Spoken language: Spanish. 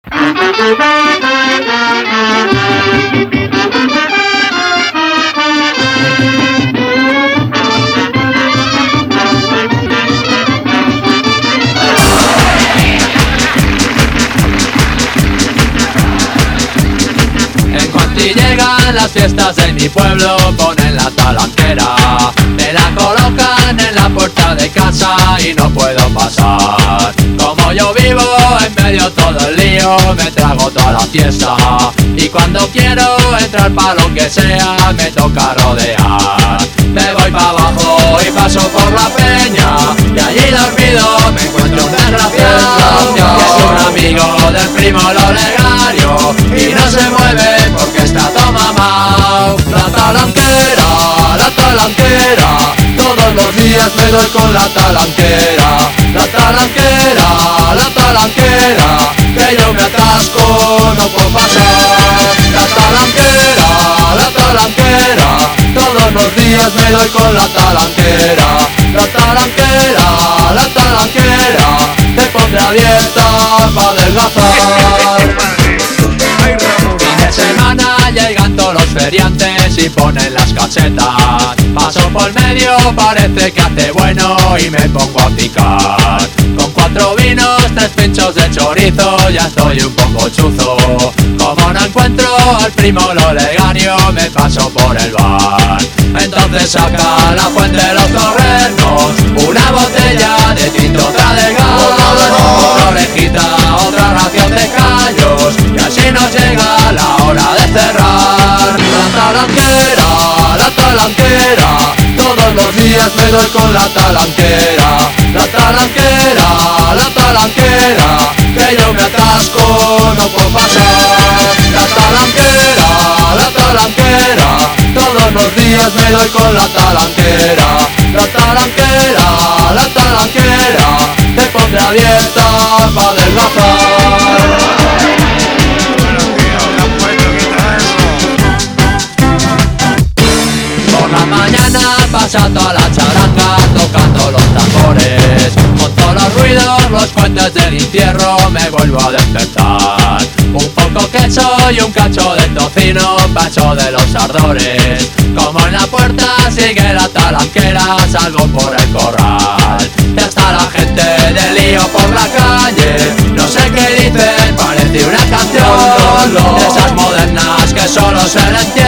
En cuanto llegan las fiestas de mi pueblo, ponen la talanquera, me la colocan en la puerta de casa y no puedo pasar. Como yo vivo en medio todo el lío, me trago toda la fiesta, y cuando quiero entrar pa' lo que sea, me toca rodear. Me voy pa' abajo y paso por la peña, y allí dormido me encuentro un desgraciado, que es un amigo del primo Olegario, y no se mueve porque está todo mamao. La talanquera, todos los días me doy con la talanquera. La talanquera, que yo me atasco, no puedo pasar. La talanquera, todos los días me doy con la talanquera. La talanquera, te pondré abierta pa' adelgazar. Fin de semana llegan todos los feriantes y ponen las casetas. Paso por medio, parece que hace bueno y me pongo a picar. Con 4 vinos, 3 pinchos de chorizo, ya estoy un poco chuzo. Como no encuentro al primo Olegario, me paso por el bar. Entonces saca la fuente de los torrenos, una botella de tinto, otra de gas, otra orejita, otra ración de callos, y así nos llega la hora de cerrar. La talanquera, todos los días me doy con la talanquera. La talanquera, que yo me atasco, no puedo pasar. La talanquera, todos los días me doy con la talanquera. La talanquera, te pondré abierta pa' adelgazar. Por la mañana pasa toda la charanga tocando los tambores. Con todos los ruidos, los puentes del infierno, me vuelvo a despertar. Un poco queso y un cacho de tocino, paso de los ardores. Como en la puerta sigue la talanquera, salgo por el corral. Ya está la gente de lío por la calle, no sé qué dicen, parece una canción de esas modernas que solo se le entiende.